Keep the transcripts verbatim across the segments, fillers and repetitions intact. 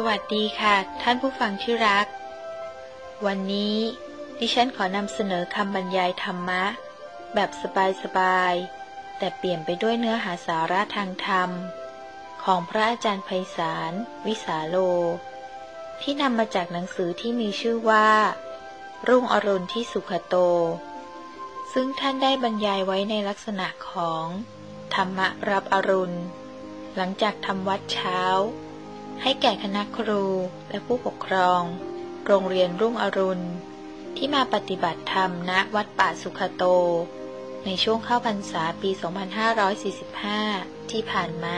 วัสดีค่ะท่านผู้ฟังที่รักวันนี้ดิฉันขอนำเสนอคำบรรยายธรรมะแบบสบายๆแต่เปลี่ยนไปด้วยเนื้อหาสาระทางธรรมของพระอาจารย์ไพศาลวิสาโลที่นำมาจากหนังสือที่มีชื่อว่ารุ่งอรุณที่สุขโตซึ่งท่านได้บรรยายไว้ในลักษณะของธรรมะรับอรุณหลังจากทำวัดเช้าให้แก่คณะครูและผู้ปกครองโรงเรียนรุ่งอรุณที่มาปฏิบัติธรรมณวัดป่าสุขโตในช่วงเข้าพรรษาปี สองพันห้าร้อยสี่สิบห้า ที่ผ่านมา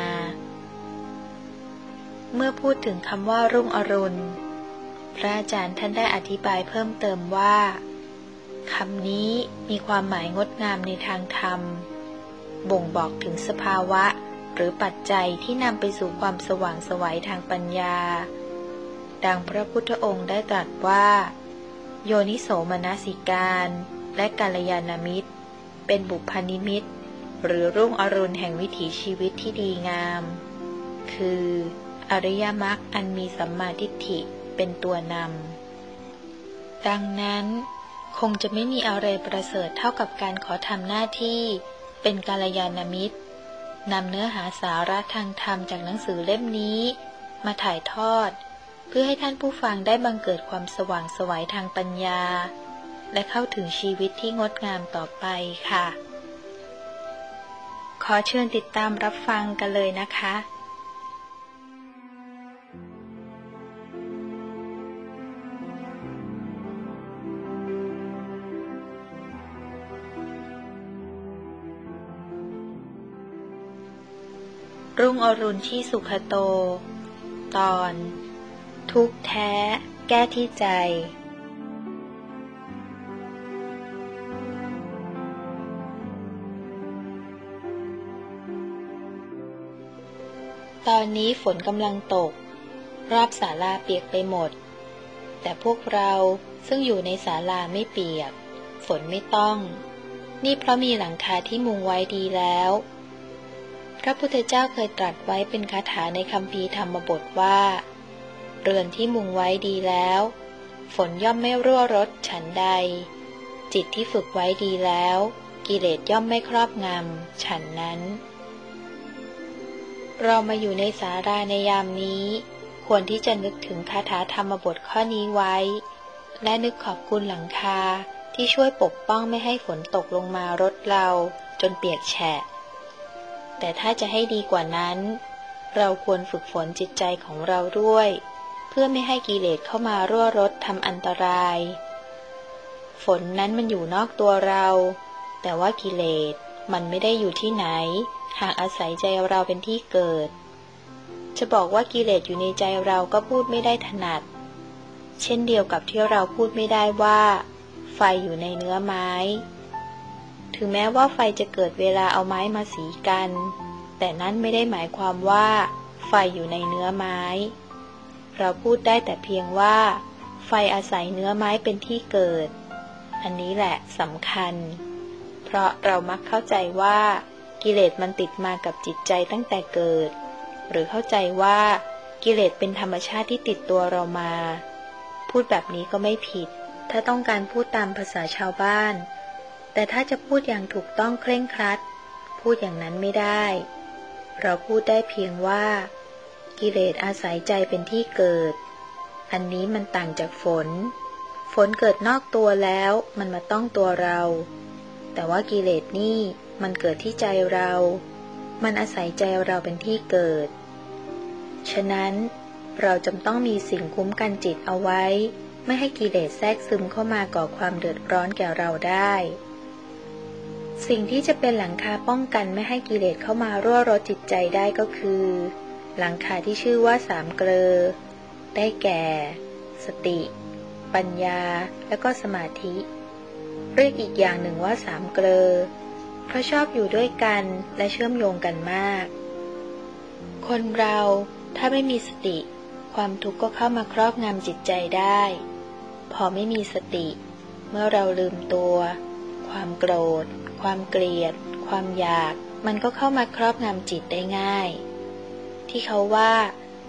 เมื่อพูดถึงคำว่ารุ่งอรุณพระอาจารย์ท่านได้อธิบายเพิ่มเติมว่าคำนี้มีความหมายงดงามในทางธรรมบ่งบอกถึงสภาวะหรือปัจจัยที่นำไปสู่ความสว่างไสวทางปัญญาดังพระพุทธองค์ได้ตรัสว่าโยนิโสมนสิการและกัลยาณมิตรเป็นบุพนิมิตรหรือรุ่งอรุณแห่งวิถีชีวิตที่ดีงามคืออริยมรรคอันมีสัมมาทิฏฐิเป็นตัวนำดังนั้นคงจะไม่มีอะไรประเสริฐเท่ากับการขอทำหน้าที่เป็นกัลยาณมิตรนำเนื้อหาสาระทางธรรมจากหนังสือเล่มนี้มาถ่ายทอดเพื่อให้ท่านผู้ฟังได้บังเกิดความสว่างไสวทางปัญญาและเข้าถึงชีวิตที่งดงามต่อไปค่ะขอเชิญติดตามรับฟังกันเลยนะคะรุ่งอรุณที่สุขโตตอนทุกข์แท้แก้ที่ใจตอนนี้ฝนกำลังตกรอบศาลาเปียกไปหมดแต่พวกเราซึ่งอยู่ในศาลาไม่เปียกฝนไม่ต้องนี่เพราะมีหลังคาที่มุงไว้ดีแล้วพระพุทธเจ้าเคยตรัสไว้เป็นคาถาในคัมภีร์ธรรมบทว่าเรือนที่มุงไว้ดีแล้วฝนย่อมไม่รั่วรดฉันใดจิตที่ฝึกไว้ดีแล้วกิเลสย่อมไม่ครอบงำฉันนั้นเรามาอยู่ในศาลาในยามนี้ควรที่จะนึกถึงคาถาธรรมบทข้อนี้ไว้และนึกขอบคุณหลังคาที่ช่วยปกป้องไม่ให้ฝนตกลงมารดเราจนเปียกแฉะแต่ถ้าจะให้ดีกว่านั้นเราควรฝึกฝนจิตใจของเราด้วยเพื่อไม่ให้กิเลสเข้ามารั่วรดทำอันตรายฝนนั้นมันอยู่นอกตัวเราแต่ว่ากิเลสมันไม่ได้อยู่ที่ไหนหากอาศัยใจเราเป็นที่เกิดจะบอกว่ากิเลสอยู่ในใจเราก็พูดไม่ได้ถนัดเช่นเดียวกับที่เราพูดไม่ได้ว่าไฟอยู่ในเนื้อไม้ถึงแม้ว่าไฟจะเกิดเวลาเอาไม้มาสีกันแต่นั้นไม่ได้หมายความว่าไฟอยู่ในเนื้อไม้เราพูดได้แต่เพียงว่าไฟอาศัยเนื้อไม้เป็นที่เกิดอันนี้แหละสำคัญเพราะเรามักเข้าใจว่ากิเลสมันติดมากับจิตใจตั้งแต่เกิดหรือเข้าใจว่ากิเลสเป็นธรรมชาติที่ติดตัวเรามาพูดแบบนี้ก็ไม่ผิดถ้าต้องการพูดตามภาษาชาวบ้านแต่ถ้าจะพูดอย่างถูกต้องเคร่งครัดพูดอย่างนั้นไม่ได้เราพูดได้เพียงว่ากิเลสอาศัยใจเป็นที่เกิดอันนี้มันต่างจากฝนฝนเกิดนอกตัวแล้วมันมาต้องตัวเราแต่ว่ากิเลสนี่มันเกิดที่ใจเรามันอาศัยใจเราเป็นที่เกิดฉะนั้นเราจำต้องมีสิ่งคุ้มกันจิตเอาไว้ไม่ให้กิเลสแทรกซึมเข้ามาก่อความเดือดร้อนแก่เราได้สิ่งที่จะเป็นหลังคาป้องกันไม่ให้กิเลสเข้ามารั่วรดจิตใจได้ก็คือหลังคาที่ชื่อว่าสามเกลอได้แก่สติปัญญาและก็สมาธิเรียกอีกอย่างหนึ่งว่าสามเกลอเพราะชอบอยู่ด้วยกันและเชื่อมโยงกันมากคนเราถ้าไม่มีสติความทุกข์ก็เข้ามาครอบงำจิตใจได้พอไม่มีสติเมื่อเราลืมตัวความโกรธความเกลียดความอยากมันก็เข้ามาครอบงำจิตได้ง่ายที่เขาว่า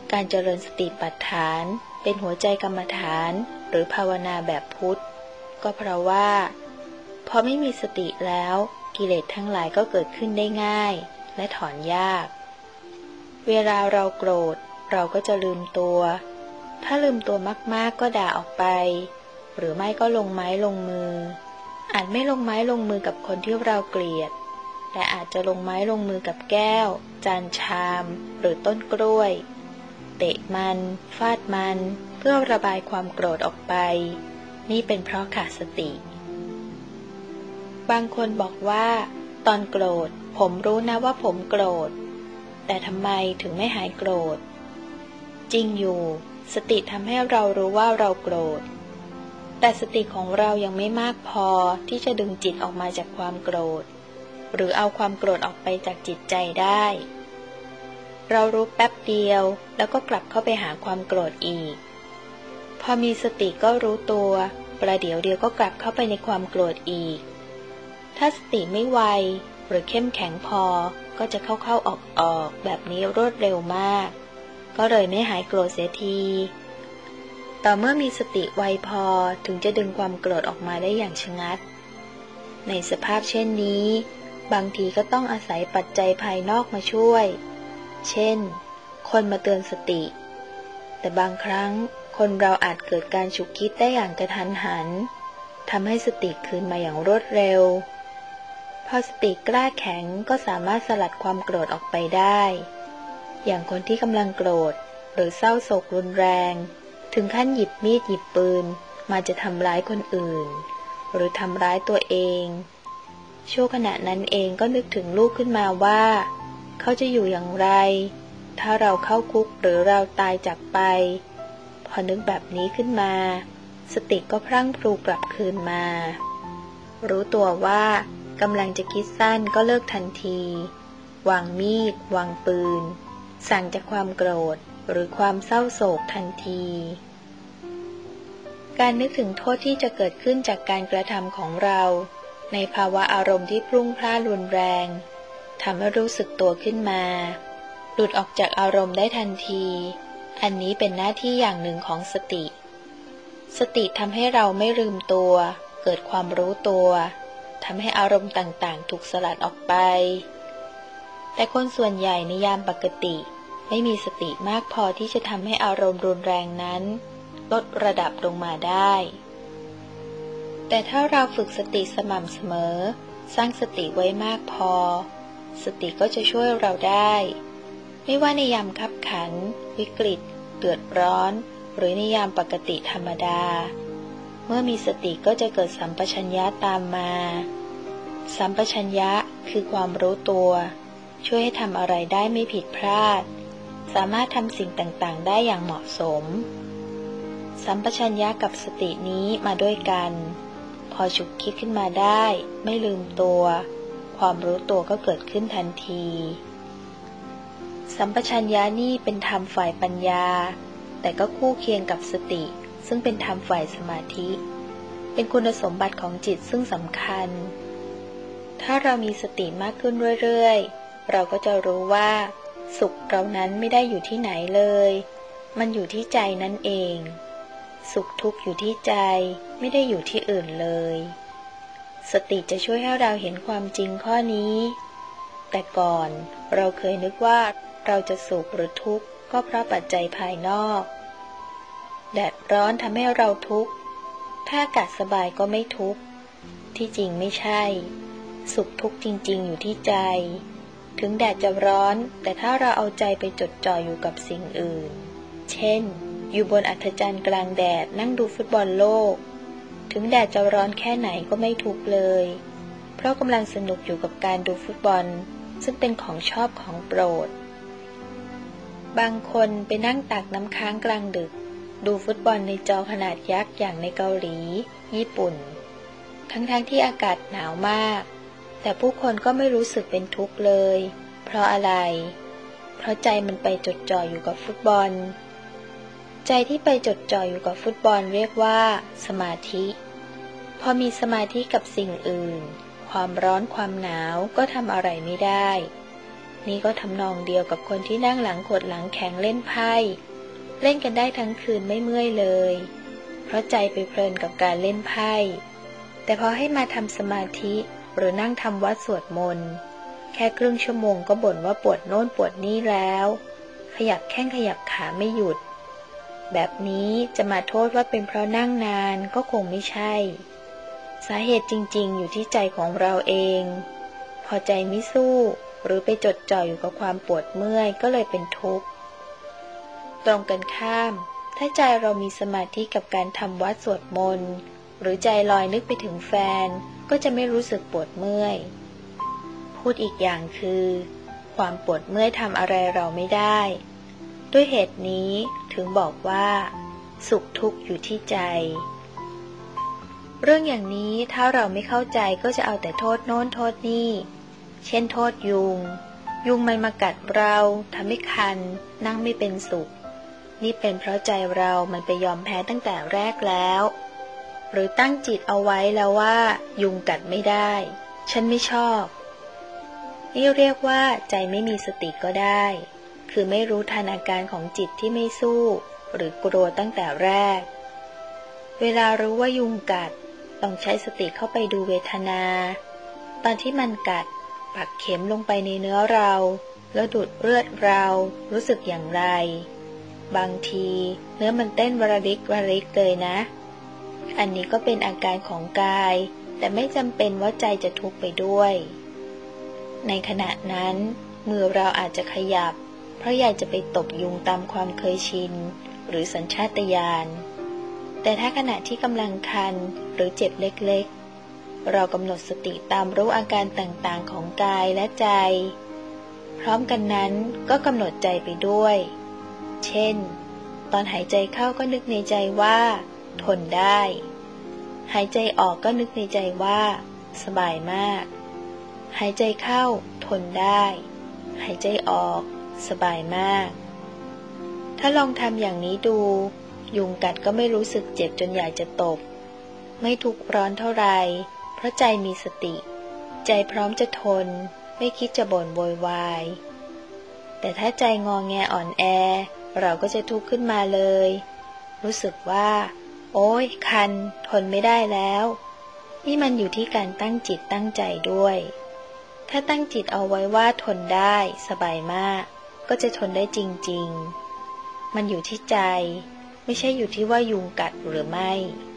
การเจริญสติปัฏฐานเป็นหัวใจกรรมฐานหรือภาวนาแบบพุทธก็เพราะว่าพอไม่มีสติแล้วกิเลสทั้งหลายก็เกิดขึ้นได้ง่ายและถอนยากเวลาเราโกรธเราก็จะลืมตัวถ้าลืมตัวมากๆก็ด่าออกไปหรือไม่ก็ลงไม้ลงมืออาจไม่ลงไม้ลงมือกับคนที่เราเกลียดแต่อาจจะลงไม้ลงมือกับแก้วจานชามหรือต้นกล้วยเตะมันฟาดมันเพื่อระบายความโกรธออกไปนี่เป็นเพราะขาดสติบางคนบอกว่าตอนโกรธผมรู้นะว่าผมโกรธแต่ทำไมถึงไม่หายโกรธจริงอยู่สติทำให้เรารู้ว่าเราโกรธแต่สติของเรายังไม่มากพอที่จะดึงจิตออกมาจากความโกรธหรือเอาความโกรธออกไปจากจิตใจได้เรารู้แป๊บเดียวแล้วก็กลับเข้าไปหาความโกรธอีกพอมีสติก็รู้ตัวประเดี๋ยวเดียวก็กลับเข้าไปในความโกรธอีกถ้าสติไม่ไวหรือเข้มแข็งพอก็จะเข้าๆออกๆแบบนี้รวดเร็วมากก็เลยไม่หายโกรธเสียทีต่อเมื่อมีสติไวพอถึงจะดึงความโกรธออกมาได้อย่างชะงัดในสภาพเช่นนี้บางทีก็ต้องอาศัยปัจจัยภายนอกมาช่วยเช่นคนมาเตือนสติแต่บางครั้งคนเราอาจเกิดการฉุกคิดได้อย่างกระทันหันทำให้สติคืนมาอย่างรวดเร็วพอสติกล้าแข็งก็สามารถสลัดความโกรธออกไปได้อย่างคนที่กำลังโกรธหรือเศร้าโศกรุนแรงถึงขั้นหยิบมีดหยิบปืนมาจะทำร้ายคนอื่นหรือทำร้ายตัวเองชั่วขณะนั้นเองก็นึกถึงลูกขึ้นมาว่าเขาจะอยู่อย่างไรถ้าเราเข้าคุกหรือเราตายจากไปพอนึกแบบนี้ขึ้นมาสติก็พรั่งพรูกลับคืนมารู้ตัวว่ากำลังจะคิดสั้นก็เลิกทันทีวางมีดวางปืนสั่งจากความโกรธหรือความเศร้าโศกทันทีการนึกถึงโทษที่จะเกิดขึ้นจากการกระทำของเราในภาวะอารมณ์ที่พรุ่งพล่านรุนแรงทำให้รู้สึกตัวขึ้นมาหลุดออกจากอารมณ์ได้ทันทีอันนี้เป็นหน้าที่อย่างหนึ่งของสติสติทำให้เราไม่ลืมตัวเกิดความรู้ตัวทำให้อารมณ์ต่างๆถูกสลัดออกไปแต่คนส่วนใหญ่ในยามปกติไม่มีสติมากพอที่จะทำให้อารมณ์รุนแรงนั้นลดระดับลงมาได้แต่ถ้าเราฝึกสติสม่ำเสมอสร้างสติไว้มากพอสติก็จะช่วยเราได้ไม่ว่าในยามคับขันวิกฤตเดือดร้อนหรือในยามปกติธรรมดาเมื่อมีสติก็จะเกิดสัมปชัญญะตามมาสัมปชัญญะคือความรู้ตัวช่วยให้ทำอะไรได้ไม่ผิดพลาดสามารถทำสิ่งต่างๆได้อย่างเหมาะสมสัมปชัญญะกับสตินี้มาด้วยกันพอฉุกคิดขึ้นมาได้ไม่ลืมตัวความรู้ตัวก็เกิดขึ้นทันทีสัมปชัญญะนี่เป็นธรรมฝ่ายปัญญาแต่ก็คู่เคียงกับสติซึ่งเป็นธรรมฝ่ายสมาธิเป็นคุณสมบัติของจิตซึ่งสำคัญถ้าเรามีสติมากขึ้นเรื่อยๆเราก็จะรู้ว่าสุขเรานั้นไม่ได้อยู่ที่ไหนเลยมันอยู่ที่ใจนั่นเองสุขทุกข์อยู่ที่ใจไม่ได้อยู่ที่อื่นเลยสติจะช่วยให้เราเห็นความจริงข้อนี้แต่ก่อนเราเคยนึกว่าเราจะสุขหรือทุกข์ก็เพราะปัจจัยภายนอกแดดร้อนทำให้เราทุกข์ถ้าอากาศสบายก็ไม่ทุกข์ที่จริงไม่ใช่สุขทุกข์จริงๆอยู่ที่ใจถึงแดดจะร้อนแต่ถ้าเราเอาใจไปจดจ่ออยู่กับสิ่งอื่นเช่นอยู่บนอัฐจันทร์กลางแดดนั่งดูฟุตบอลโลกถึงแดดจะร้อนแค่ไหนก็ไม่ทุกข์เลยเพราะกำลังสนุกอยู่กับการดูฟุตบอลซึ่งเป็นของชอบของโปรดบางคนไปนั่งตากน้ำค้างกลางดึกดูฟุตบอลในจอขนาดยักษ์อย่างในเกาหลีญี่ปุ่นทั้งๆ ท, ที่อากาศหนาวมากแต่ผู้คนก็ไม่รู้สึกเป็นทุกข์เลยเพราะอะไรเพราะใจมันไปจดจ่ออยู่กับฟุตบอลใจที่ไปจดจ่ออยู่กับฟุตบอลเรียกว่าสมาธิพอมีสมาธิกับสิ่งอื่นความร้อนความหนาวก็ทำอะไรไม่ได้นี่ก็ทำนองเดียวกับคนที่นั่งหลังขดหลังแข็งเล่นไพ่เล่นกันได้ทั้งคืนไม่เมื่อยเลยเพราะใจไปเพลินกับการเล่นไพ่แต่พอให้มาทำสมาธิหรือนั่งทำวัดสวดมนต์แค่ครึ่งชั่วโมงก็บ่นว่าปวดโน่นปวดนี่แล้วขยับแข้งขยับขาไม่หยุดแบบนี้จะมาโทษว่าเป็นเพราะนั่งนานก็คงไม่ใช่สาเหตุจริงๆอยู่ที่ใจของเราเองพอใจไม่สู้หรือไปจดจ่ออยู่กับความปวดเมื่อยก็เลยเป็นทุกข์ตรงกันข้ามถ้าใจเรามีสมาธิกับการทำวัดสวดมนต์หรือใจลอยนึกไปถึงแฟนก็จะไม่รู้สึกปวดเมื่อยพูดอีกอย่างคือความปวดเมื่อยทำอะไรเราไม่ได้ด้วยเหตุนี้ถึงบอกว่าสุขทุกข์อยู่ที่ใจเรื่องอย่างนี้ถ้าเราไม่เข้าใจก็จะเอาแต่โทษโน้นโทษนี่เช่นโทษยุงยุงมันมากัดเราทำให้คันนั่งไม่เป็นสุขนี่เป็นเพราะใจเรามันไปยอมแพ้ตั้งแต่แรกแล้วหรือตั้งจิตเอาไว้แล้วว่ายุงกัดไม่ได้ฉันไม่ชอบนี่เรียกว่าใจไม่มีสติก็ได้คือไม่รู้ทันอาการของจิตที่ไม่สู้หรือกลัวตั้งแต่แรกเวลารู้ว่ายุงกัดต้องใช้สติเข้าไปดูเวทนาตอนที่มันกัดปักเข็มลงไปในเนื้อเราแล้วดูดเลือดเรารู้สึกอย่างไรบางทีเนื้อมันเต้นวรริกวรริกเลยนะอันนี้ก็เป็นอาการของกายแต่ไม่จำเป็นว่าใจจะทุกข์ไปด้วยในขณะนั้นมือเราอาจจะขยับเพราะอยากจะไปตบยุงตามความเคยชินหรือสัญชาตญาณแต่ถ้าขณะที่กำลังคันหรือเจ็บเล็กๆเรากำหนดสติตามรู้อาการต่างๆของกายและใจพร้อมกันนั้นก็กำหนดใจไปด้วยเช่นตอนหายใจเข้าก็นึกในใจว่าทนได้หายใจออกก็นึกในใจว่าสบายมากหายใจเข้าทนได้หายใจออกสบายมากถ้าลองทำอย่างนี้ดูยุงกัดก็ไม่รู้สึกเจ็บจนอยากจะตบไม่ทุกข์ร้อนเท่าไรเพราะใจมีสติใจพร้อมจะทนไม่คิดจะบ่นโวยวายแต่ถ้าใจงอแงอ่อนแอเราก็จะทุกข์ขึ้นมาเลยรู้สึกว่าโอ๊ยคันทนไม่ได้แล้วนี่มันอยู่ที่การตั้งจิตตั้งใจด้วยถ้าตั้งจิตเอาไว้ว่าทนได้สบายมากก็จะทนได้จริงๆมันอยู่ที่ใจไม่ใช่อยู่ที่ว่ายุงกัดหรือไม่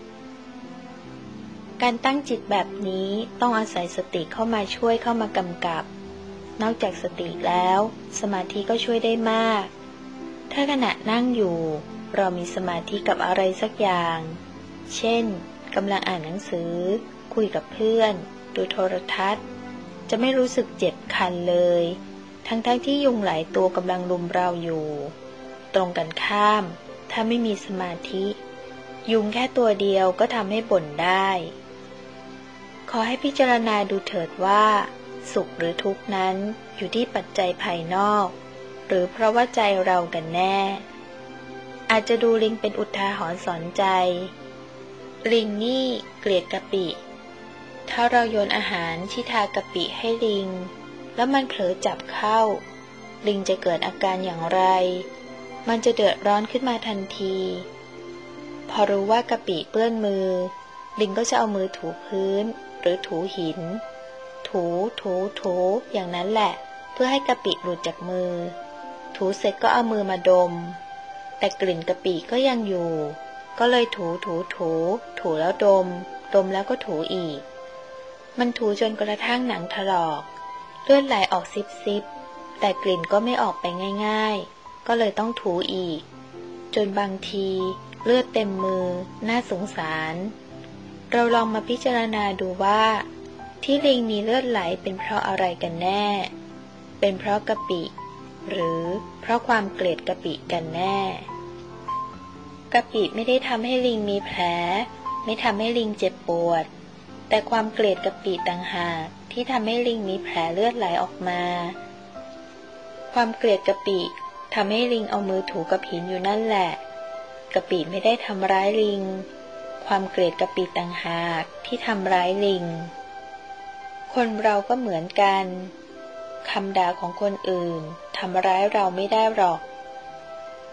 การตั้งจิตแบบนี้ต้องอาศัยสติเข้ามาช่วยเข้ามากำกับนอกจากสติแล้วสมาธิก็ช่วยได้มากถ้าขณะนั่งอยู่เรามีสมาธิกับอะไรสักอย่างเช่นกำลังอ่านหนังสือคุยกับเพื่อนดูโทรทัศน์จะไม่รู้สึกเจ็บคันเลยทั้งๆ ท, ที่ยุงหลายตัวกำลังรุมเราอยู่ตรงกันข้ามถ้าไม่มีสมาธิยุงแค่ตัวเดียวก็ทำให้บ่นได้ขอให้พิจารณาดูเถิดว่าสุขหรือทุกข์นั้นอยู่ที่ปัจจัยภายนอกหรือเพราะว่าใจเรากันแน่อาจจะดูลิงเป็นอุทาหรณ์สอนใจลิงนี่เกลียดกะปิถ้าเราโยนอาหารที่ทากะปิให้ลิงแล้วมันเผลอจับเข้าลิงจะเกิดอาการอย่างไรมันจะเดือดร้อนขึ้นมาทันทีพอรู้ว่ากะปิเปื้อนมือลิงก็จะเอามือถูพื้นหรือถูหินถูถูถูอย่างนั้นแหละเพื่อให้กะปิหลุดจากมือถูเสร็จก็เอามือมาดมแต่กลิ่นกะปิก็ยังอยู่ก็เลยถูถูถูถูแล้วดมดมแล้วก็ถูอีกมันถูจนกระทั่งหนังถลอกเลือดไหลออกซิบซิบแต่กลิ่นก็ไม่ออกไปง่ายๆก็เลยต้องถูอีกจนบางทีเลือดเต็มมือน่าสงสารเราลองมาพิจารณาดูว่าที่ลิงมีเลือดไหลเป็นเพราะอะไรกันแน่เป็นเพราะกะปิหรือเพราะความเกลียดกะปิกันแน่กะปิไม่ได้ทำให้ลิงมีแผลไม่ทำให้ลิงเจ็บปวดแต่ความเกลียดกะปิต่างหากที่ทำให้ลิงมีแผลเลือดไหลออกมาความเกลียดกะปิทำให้ลิงเอามือถูกับหินอยู่นั่นแหละกะปิไม่ได้ทำร้ายลิงความเกลียดกะปิต่างหากที่ทำร้ายลิงคนเราก็เหมือนกันคำด่าของคนอื่นทำร้ายเราไม่ได้หรอก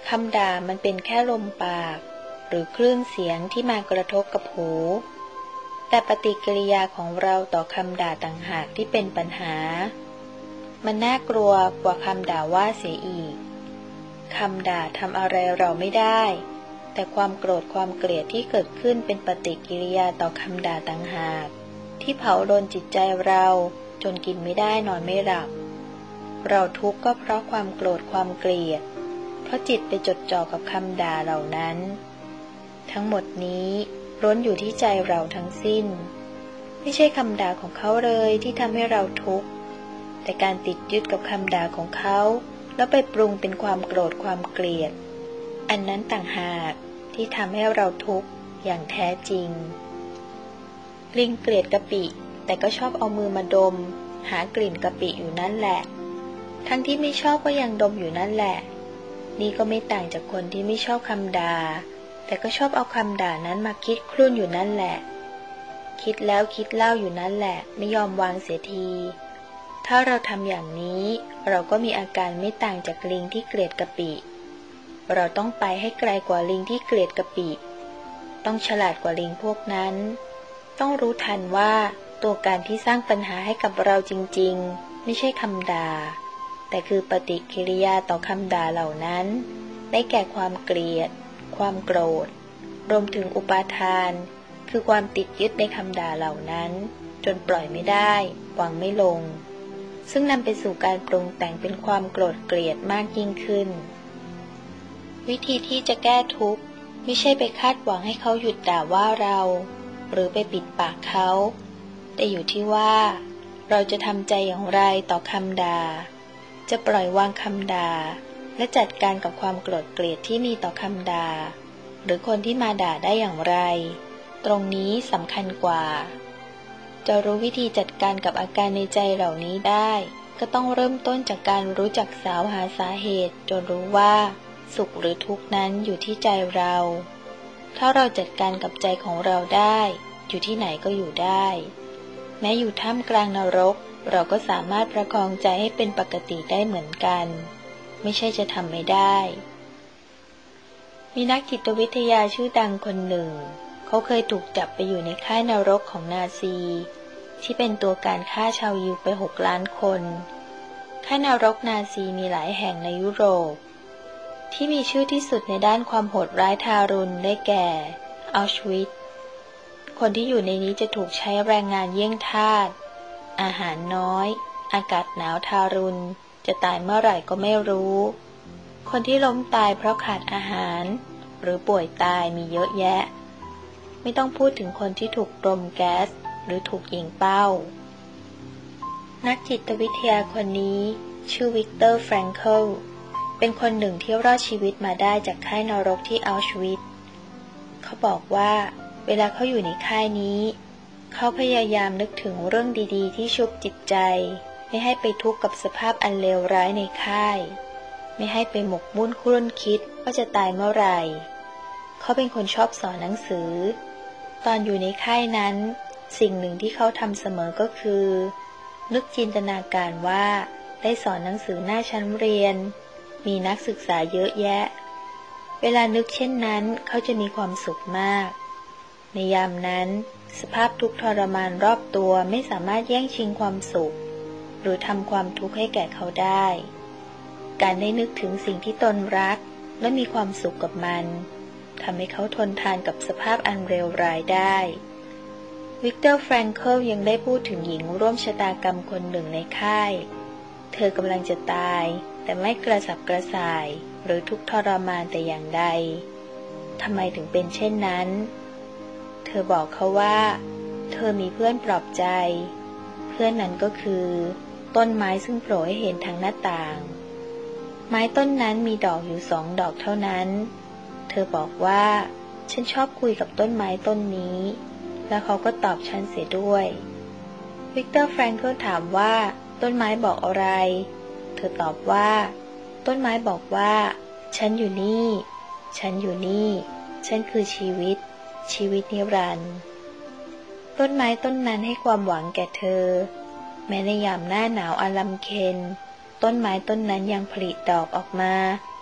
คำด่ามันเป็นแค่ลมปากหรือคลื่นเสียงที่มากระทบกับหูแต่ปฏิกิริยาของเราต่อคำด่าต่างหากที่เป็นปัญหามันน่ากลัวกว่าคำด่าว่าเสียอีกคำด่าทำอะไรเราไม่ได้แต่ความโกรธความเกลียดที่เกิดขึ้นเป็นปฏิกิริยาต่อคำด่าต่างหากที่เผาโดนจิตใจเราจนกินไม่ได้นอนไม่หลับเราทุกข์ก็เพราะความโกรธความเกลียดเพราะจิตไปจดจ่อกับคำด่าเหล่านั้นทั้งหมดนี้ล้วนอยู่ที่ใจเราทั้งสิ้นไม่ใช่คำด่าของเขาเลยที่ทำให้เราทุกข์แต่การติดยึดกับคำด่าของเขาแล้วไปปรุงเป็นความโกรธความเกลียดอันนั้นต่างหากที่ทำให้เราทุกข์อย่างแท้จริงลิงเกลียดกะปิแต่ก็ชอบเอามือมาดมหากลิ่นกะปิอยู่นั่นแหละทั้งที่ไม่ชอบก็ยังดมอยู่นั่นแหละนี่ก็ไม่ต่างจากคนที่ไม่ชอบคำด่าแต่ก็ชอบเอาคำด่านั้นมาคิดครุ่นอยู่นั่นแหละคิดแล้วคิดเล่าอยู่นั่นแหละไม่ยอมวางเสียทีถ้าเราทำอย่างนี้เราก็มีอาการไม่ต่างจากลิงที่เกลียดกะปิเราต้องไปให้ไกลกว่าลิงที่เกลียดกะปิต้องฉลาดกว่าลิงพวกนั้นต้องรู้ทันว่าตัวการที่สร้างปัญหาให้กับเราจริงๆไม่ใช่คำด่าแต่คือปฏิกิริยาต่อคำด่าเหล่านั้นได้แก่ความเกลียดความโกรธรวมถึงอุปาทานคือความติดยึดในคำด่าเหล่านั้นจนปล่อยไม่ได้วางไม่ลงซึ่งนำไปสู่การปรุงแต่งเป็นความโกรธเกลียดมากยิ่งขึ้นวิธีที่จะแก้ทุกข์ไม่ใช่ไปคาดหวังให้เขาหยุดด่าว่าเราหรือไปปิดปากเขาแต่อยู่ที่ว่าเราจะทำใจอย่างไรต่อคำด่าจะปล่อยวางคำด่าและจัดการกับความโกรธเกลียดที่มีต่อคำด่าหรือคนที่มาด่าได้อย่างไรตรงนี้สำคัญกว่าจะรู้วิธีจัดการกับอาการในใจเหล่านี้ได้ก็ต้องเริ่มต้นจากการรู้จักสาวหาสาเหตุจนรู้ว่าสุขหรือทุกข์นั้นอยู่ที่ใจเราถ้าเราจัดการกับใจของเราได้อยู่ที่ไหนก็อยู่ได้แม้อยู่ท่ามกลางนรกเราก็สามารถประคองใจให้เป็นปกติได้เหมือนกันไม่ใช่จะทำไม่ได้มีนักจิตวิทยาชื่อดังคนหนึ่งเขาเคยถูกจับไปอยู่ในค่ายนรกของนาซีที่เป็นตัวการฆ่าชาวยิวไปหกล้านคนค่ายนรกนาซีมีหลายแห่งในยุโรปที่มีชื่อที่สุดในด้านความโหดร้ายทารุณได้แก่อัลชวิตซ์คนที่อยู่ในนี้จะถูกใช้แรงงานเยี่ยงทาสอาหารน้อยอากาศหนาวทารุณจะตายเมื่อไหร่ก็ไม่รู้คนที่ล้มตายเพราะขาดอาหารหรือป่วยตายมีเยอะแยะไม่ต้องพูดถึงคนที่ถูกรมแก๊สหรือถูกยิงเป้านักจิตวิทยาคนนี้ชื่อวิกเตอร์แฟรงเคิลเป็นคนหนึ่งที่รอดชีวิตมาได้จากค่ายนรกที่อัลชวิตซ์เขาบอกว่าเวลาเขาอยู่ในค่ายนี้เขาพยายามนึกถึงเรื่องดีๆที่ชุบจิตใจไม่ให้ไปทุกข์กับสภาพอันเลวร้ายในค่ายไม่ให้ไปหมกมุ่นครุ่นคิดว่าจะตายเมื่อไหร่เขาเป็นคนชอบสอนหนังสือตอนอยู่ในค่ายนั้นสิ่งหนึ่งที่เขาทำเสมอก็คือนึกจินตนาการว่าได้สอนหนังสือหน้าชั้นเรียนมีนักศึกษาเยอะแยะเวลานึกเช่นนั้นเขาจะมีความสุขมากในยามนั้นสภาพทุกข์ทรมานรอบตัวไม่สามารถแย่งชิงความสุขหรือทำความทุกข์ให้แก่เขาได้การได้นึกถึงสิ่งที่ตนรักและมีความสุขกับมันทำให้เขาทนทานกับสภาพอันเลวร้ายได้วิกเตอร์แฟรงเคิลยังได้พูดถึงหญิงร่วมชะตากรรมคนหนึ่งในค่ายเธอกำลังจะตายแต่ไม่กระสับกระส่ายหรือทุกข์ทรมานแต่อย่างใดทำไมถึงเป็นเช่นนั้นเธอบอกเขาว่าเธอมีเพื่อนปลอบใจเพื่อนนั้นก็คือต้นไม้ซึ่งโผล่ให้เห็นทางหน้าต่างไม้ต้นนั้นมีดอกอยู่สองดอกเท่านั้นเธอบอกว่าฉันชอบคุยกับต้นไม้ต้นนี้แล้วเขาก็ตอบฉันเสียด้วยวิกเตอร์แฟรงเคิลถามว่าต้นไม้บอกอะไรเธอตอบว่าต้นไม้บอกว่าฉันอยู่นี่ฉันอยู่นี่ฉันคือชีวิตชีวิตนิรันดร์ต้นไม้ต้นนั้นให้ความหวังแก่เธอแม้ในยามหน้าหนาวอาลัมเคนต้นไม้ต้นนั้นยังผลิดอกออกมา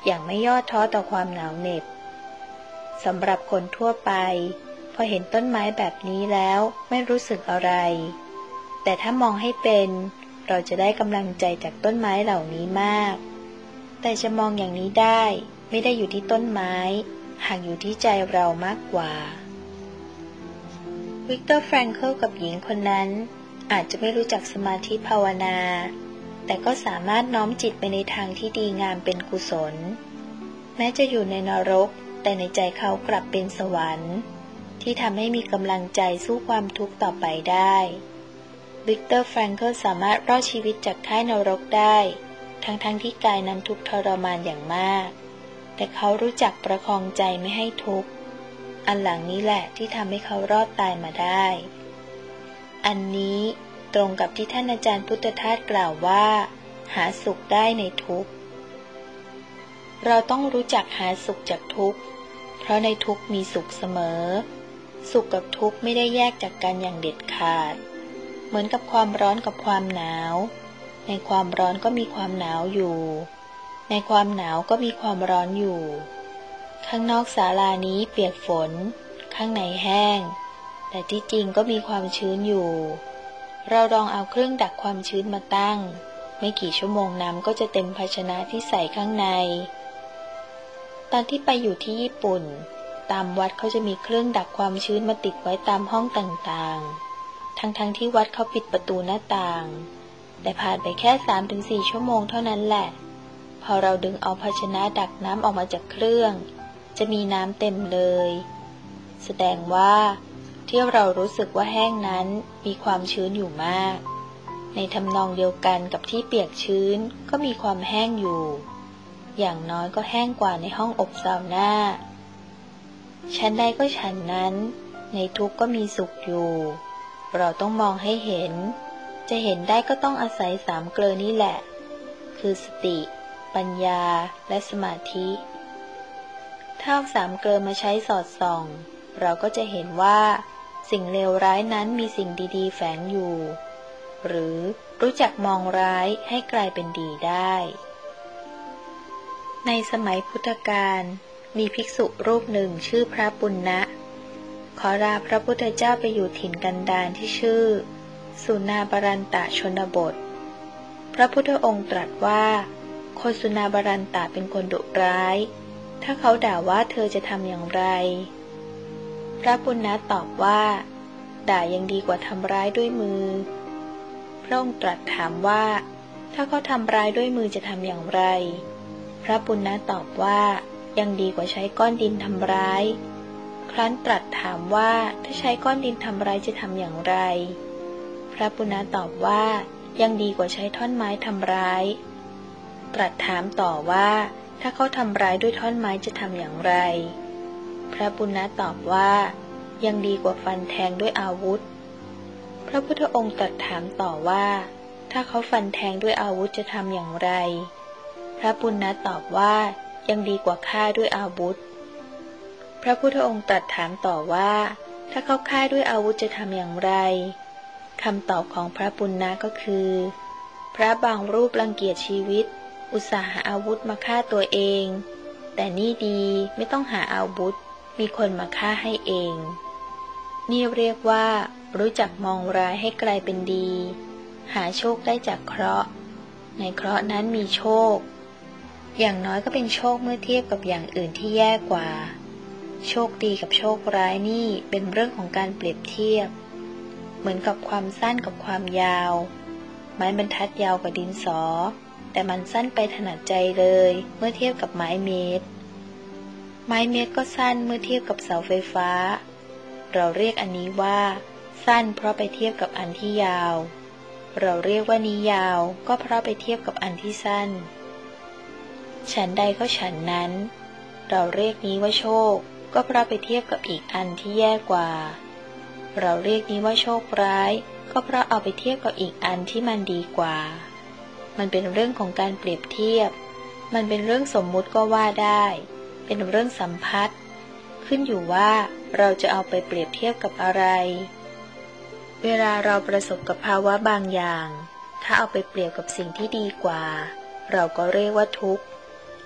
อย่างไม่ย่อท้อต่อความหนาวเหน็บสำหรับคนทั่วไปพอเห็นต้นไม้แบบนี้แล้วไม่รู้สึกอะไรแต่ถ้ามองให้เป็นเราจะได้กำลังใจจากต้นไม้เหล่านี้มากแต่จะมองอย่างนี้ได้ไม่ได้อยู่ที่ต้นไม้หากอยู่ที่ใจเรามากกว่าวิกเตอร์แฟรงเคิลกับหญิงคนนั้นอาจจะไม่รู้จักสมาธิภาวนาแต่ก็สามารถน้อมจิตไปในทางที่ดีงามเป็นกุศลแม้จะอยู่ในนรกแต่ในใจเขากลับเป็นสวรรค์ที่ทำให้มีกำลังใจสู้ความทุกข์ต่อไปได้วิกเตอร์แฟรงเคิลสามารถรอดชีวิตจากค่ายนรกได้ทั้งๆ ท, ที่กายนั้นทุกข์ทรมานอย่างมากแต่เขารู้จักประคองใจไม่ให้ทุกข์อันหลังนี้แหละที่ทำให้เขารอดตายมาได้อันนี้ตรงกับที่ท่านอาจารย์พุทธทาสกล่าวว่าหาสุขได้ในทุกข์เราต้องรู้จักหาสุขจากทุกข์เพราะในทุกข์มีสุขเสมอสุขกับทุกข์ไม่ได้แยกจากกันอย่างเด็ดขาดเหมือนกับความร้อนกับความหนาวในความร้อนก็มีความหนาวอยู่ในความหนาวก็มีความร้อนอยู่ข้างนอกศาลานี้เปียกฝนข้างในแห้งแต่ที่จริงก็มีความชื้นอยู่เราลองเอาเครื่องดักความชื้นมาตั้งไม่กี่ชั่วโมงน้ำก็จะเต็มภาชนะที่ใส่ข้างในตอนที่ไปอยู่ที่ญี่ปุ่นตามวัดเขาจะมีเครื่องดักความชื้นมาติดไว้ตามห้องต่างๆทั้งๆ ท, ที่วัดเขาปิดประตูหน้าต่างแต่ผ่านไปแค่ สามถึงสี่ ชั่วโมงเท่านั้นแหละพอเราดึงเอาภาชนะดักน้ำออกมาจากเครื่องจะมีน้ำเต็มเลยแสดงว่าที่เรารู้สึกว่าแห้งนั้นมีความชื้นอยู่มากในทำนองเดียวกันกับที่เปียกชื้นก็มีความแห้งอยู่อย่างน้อยก็แห้งกว่าในห้องอบซาวน่าชั้นใดก็ชั้นนั้นในทุกข์ก็มีสุขอยู่เราต้องมองให้เห็นจะเห็นได้ก็ต้องอาศัยสามเกลอนี้แหละคือสติปัญญาและสมาธิถ้าเอาสามเกลอมาใช้สอดส่องเราก็จะเห็นว่าสิ่งเลวร้ายนั้นมีสิ่งดีๆแฝงอยู่หรือรู้จักมองร้ายให้กลายเป็นดีได้ในสมัยพุทธกาลมีภิกษุรูปหนึ่งชื่อพระปุณณะขอลาพระพุทธเจ้าไปอยู่ถิ่นกันดารที่ชื่อสุนาบรันตะชนบทพระพุทธองค์ตรัสว่าคนสุนาบรันตะเป็นคนดุร้ายถ้าเขาด่าว่าเธอจะทำอย่างไรพระปุณณะตอบว่าด่ายังดีกว่าทำร้ายด้วยมือพระองค์ตรัสถามว่าถ้าเขาทำร้ายด้วยมือจะทำอย่างไรพระปุณณะตอบว่ายังดีกว่าใช้ก้อนดินทำร้ายครั้นตรัสถามว่าถ้าใช้ก้อนดินทำร้ายจะทำอย่างไรพระปุณณะตอบว่ายังดีกว่าใช้ท่อนไม้ทำร้ายตรัสถามต่อว่าถ้าเขาทำร้ายด้วยท่อนไม้จะทำอย่างไรพระปุณณะตอบว่ายังดีกว่าฟันแทงด้วยอาวุธพระพุทธองค์ตรัสถามต่อว่าถ้าเขาฟันแทงด้วยอาวุธจะทำอย่างไรพระปุณณะตอบว่ายังดีกว่าฆ่าด้วยอาวุธพระพุทธองค์ตรัสถามต่อว่าถ้าเขาฆ่าด้วยอาวุธจะทำอย่างไรคำตอบของพระปุณณะก็คือพระบางรูปรังเกียจชีวิตอุตส่าห์หาอาวุธมาฆ่าตัวเองแต่นี่ดีไม่ต้องหาอาวุธมีคนมาฆ่าให้เองนี่เรียกว่ารู้จักมองร้ายให้กลายเป็นดีหาโชคได้จากเคราะห์ในเคราะห์นั้นมีโชคอย่างน้อยก็เป็นโชคเมื่อเทียบกับอย่างอื่นที่แย่กว่าโชคดีกับโชคร้ายนี่เป็นเรื่องของการเปรียบเทียบเหมือนกับความสั้นกับความยาวไม้บรรทัดยาวกว่าดินสอแต่มันสั้นไปถนัดใจเลยเมื่อเทียบกับไม้เมตรไม้เมตรก็สั้นเมื่อเทียบกับเสาไฟฟ้าเราเรียกอันนี้ว่าสั้นเพราะไปเทียบกับอันที่ยาวเราเรียกว่านี้ยาวก็เพราะไปเทียบกับอันที่สั้นฉันใดก็ฉันนั้นเราเรียกนี้ว่าโชคก็เพราะไปเทียบกับอีกอันที่แย่กว่าเราเรียกนี้ว่าโชคร้ายก็เพราะเอาไปเทียบกับอีกอันที่มันดีกว่ามันเป็นเรื่องของการเปรียบเทียบมันเป็นเรื่องสมมุติก็ว่าได้เป็นเรื่องสัมพัทธ์ขึ้นอยู่ว่าเราจะเอาไปเปรียบเทียบกับอะไรเวลาเราประสบกับภาวะบางอย่างถ้าเอาไปเปรียบกับสิ่งที่ดีกว่าเราก็เรียกว่าทุกข์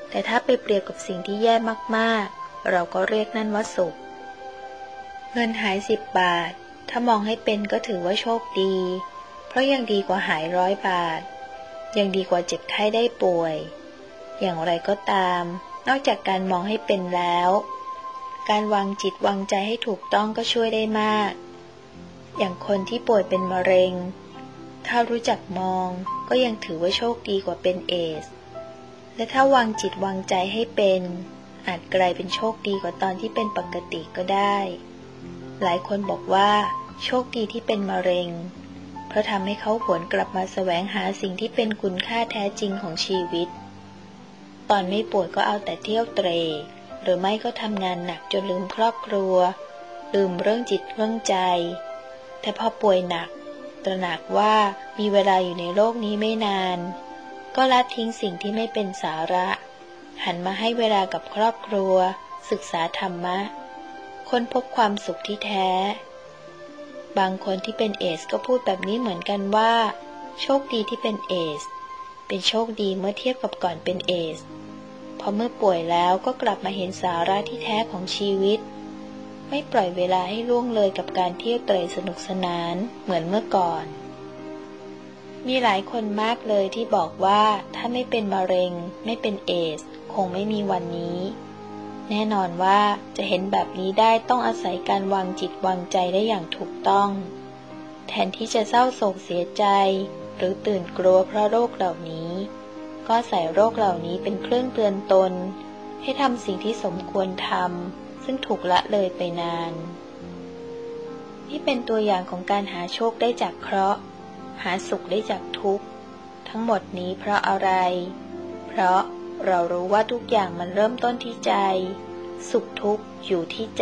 แต่ถ้าไปเปรียบกับสิ่งที่แย่มากๆเราก็เรียกนั่นว่าสุขเงินหายสิบบาทถ้ามองให้เป็นก็ถือว่าโชคดีเพราะยังดีกว่าหายร้อยบาทยังดีกว่าเจ็บไข้ได้ป่วยอย่างไรก็ตามนอกจากการมองให้เป็นแล้วการวางจิตวางใจให้ถูกต้องก็ช่วยได้มากอย่างคนที่ป่วยเป็นมะเร็งถ้ารู้จักมองก็ยังถือว่าโชคดีกว่าเป็นเอดส์และถ้าวางจิตวางใจให้เป็นอาจกลายเป็นโชคดีกว่าตอนที่เป็นปกติก็ได้หลายคนบอกว่าโชคดีที่เป็นมะเร็งเพราะทำให้เขาหวนกลับมาแสวงหาสิ่งที่เป็นคุณค่าแท้จริงของชีวิตตอนไม่ป่วยก็เอาแต่เที่ยวเตร่หรือไม่ก็ทำงานหนักจนลืมครอบครัวลืมเรื่องจิตเรื่องใจแต่พอป่วยหนักตระหนักว่ามีเวลาอยู่ในโลกนี้ไม่นานก็ละทิ้งสิ่งที่ไม่เป็นสาระหันมาให้เวลากับครอบครัวศึกษาธรรมะค้นพบความสุขที่แท้บางคนที่เป็นเอดส์ก็พูดแบบนี้เหมือนกันว่าโชคดีที่เป็นเอดส์เป็นโชคดีเมื่อเทียบกับก่อนเป็นเอดส์พอเมื่อป่วยแล้วก็กลับมาเห็นสาระที่แท้ของชีวิตไม่ปล่อยเวลาให้ล่วงเลยกับการเที่ยวเตร่สนุกสนานเหมือนเมื่อก่อนมีหลายคนมากเลยที่บอกว่าถ้าไม่เป็นมะเร็งไม่เป็นเอดส์คงไม่มีวันนี้แน่นอนว่าจะเห็นแบบนี้ได้ต้องอาศัยการวางจิตวางใจได้อย่างถูกต้องแทนที่จะเศร้าโศกเสียใจหรือตื่นกลัวเพราะโรคเหล่านี้ก็ใส่โรคเหล่านี้เป็นเครื่องเตือนตนให้ทำสิ่งที่สมควรทำซึ่งถูกละเลยไปนานนี่เป็นตัวอย่างของการหาโชคได้จากเคราะห์หาสุขได้จากทุกข์ทั้งหมดนี้เพราะอะไรเพราะเรารู้ว่าทุกอย่างมันเริ่มต้นที่ใจสุขทุกข์อยู่ที่ใจ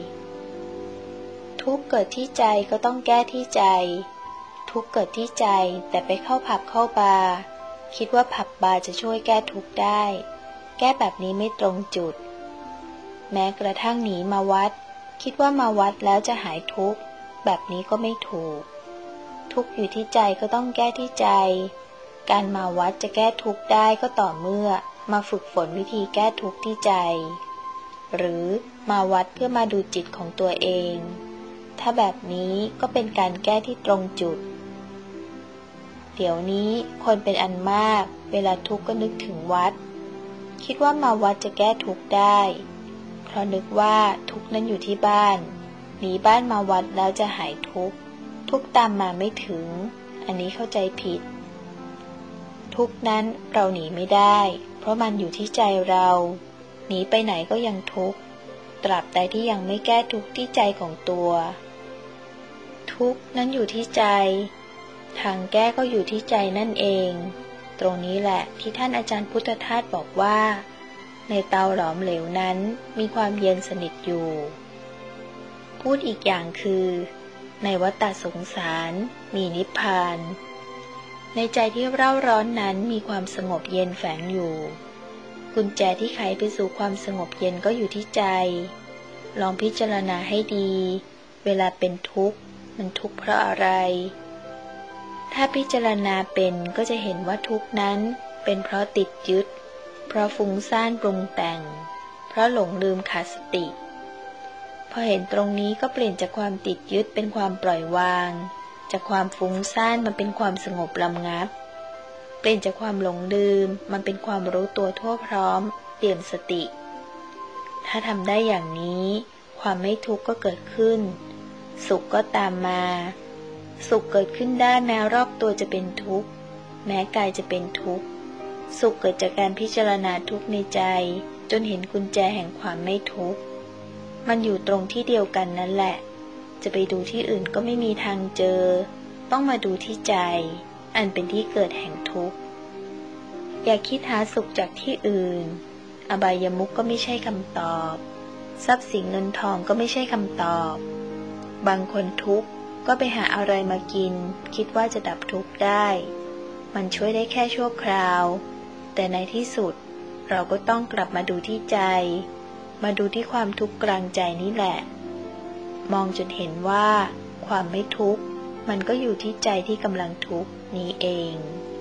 ทุกข์เกิดที่ใจก็ต้องแก้ที่ใจทุกข์เกิดที่ใจแต่ไปเข้าผับเข้าบาร์คิดว่าผับบาร์จะช่วยแก้ทุกข์ได้แก้แบบนี้ไม่ตรงจุดแม้กระทั่งหนีมาวัดคิดว่ามาวัดแล้วจะหายทุกข์แบบนี้ก็ไม่ถูกทุกข์อยู่ที่ใจก็ต้องแก้ที่ใจการมาวัดจะแก้ทุกข์ได้ก็ต่อเมื่อมาฝึกฝนวิธีแก้ทุกข์ที่ใจหรือมาวัดเพื่อมาดูจิตของตัวเองถ้าแบบนี้ก็เป็นการแก้ที่ตรงจุดเดี๋ยวนี้คนเป็นอันมากเวลาทุกข์ก็นึกถึงวัดคิดว่ามาวัดจะแก้ทุกข์ได้เพราะนึกว่าทุกข์นั้นอยู่ที่บ้านหนีบ้านมาวัดแล้วจะหายทุกข์ทุกข์ตามมาไม่ถึงอันนี้เข้าใจผิดทุกข์นั้นเราหนีไม่ได้เพราะมันอยู่ที่ใจเราหนีไปไหนก็ยังทุกข์ตราบใดที่ยังไม่แก้ทุกข์ที่ใจของตัวทุกข์นั้นอยู่ที่ใจทางแก้ก็อยู่ที่ใจนั่นเองตรงนี้แหละที่ท่านอาจารย์พุทธทาสบอกว่าในเตาหลอมเหลวนั้นมีความเย็นสนิทอยู่พูดอีกอย่างคือในวัฏฏะสงสารมีนิพพานในใจที่เร่าร้อนนั้นมีความสงบเย็นแฝงอยู่กุญแจที่ไขไปสู่ความสงบเย็นก็อยู่ที่ใจลองพิจารณาให้ดีเวลาเป็นทุกข์มันทุกข์เพราะอะไรถ้าพิจารณาเป็นก็จะเห็นว่าทุกข์นั้นเป็นเพราะติดยึดเพราะฟุ้งซ่านปรุงแต่งเพราะหลงลืมขาดสติพอเห็นตรงนี้ก็เปลี่ยนจากความติดยึดเป็นความปล่อยวางจากความฟุ้งซ่านมันเป็นความสงบลำงับเปลี่ยนจากความหลงลืมมันเป็นความรู้ตัวทั่วพร้อมเปี่ยมสติถ้าทำได้อย่างนี้ความไม่ทุกข์ก็เกิดขึ้นสุขก็ตามมาสุขเกิดขึ้นได้แม้รอบตัวจะเป็นทุกข์แม้กายจะเป็นทุกข์สุขเกิดจากการพิจารณาทุกข์ในใจจนเห็นกุญแจแห่งความไม่ทุกข์มันอยู่ตรงที่เดียวกันนั่นแหละจะไปดูที่อื่นก็ไม่มีทางเจอต้องมาดูที่ใจอันเป็นที่เกิดแห่งทุกข์อย่าคิดหาสุขจากที่อื่นอบายมุขก็ไม่ใช่คำตอบทรัพย์สินเงินทองก็ไม่ใช่คำตอบบางคนทุกข์ก็ไปหาอะไรมากินคิดว่าจะดับทุกข์ได้มันช่วยได้แค่ชั่วคราวแต่ในที่สุดเราก็ต้องกลับมาดูที่ใจมาดูที่ความทุกข์กลางใจนี่แหละมองจนเห็นว่าความไม่ทุกข์มันก็อยู่ที่ใจที่กำลังทุกข์นี้เอง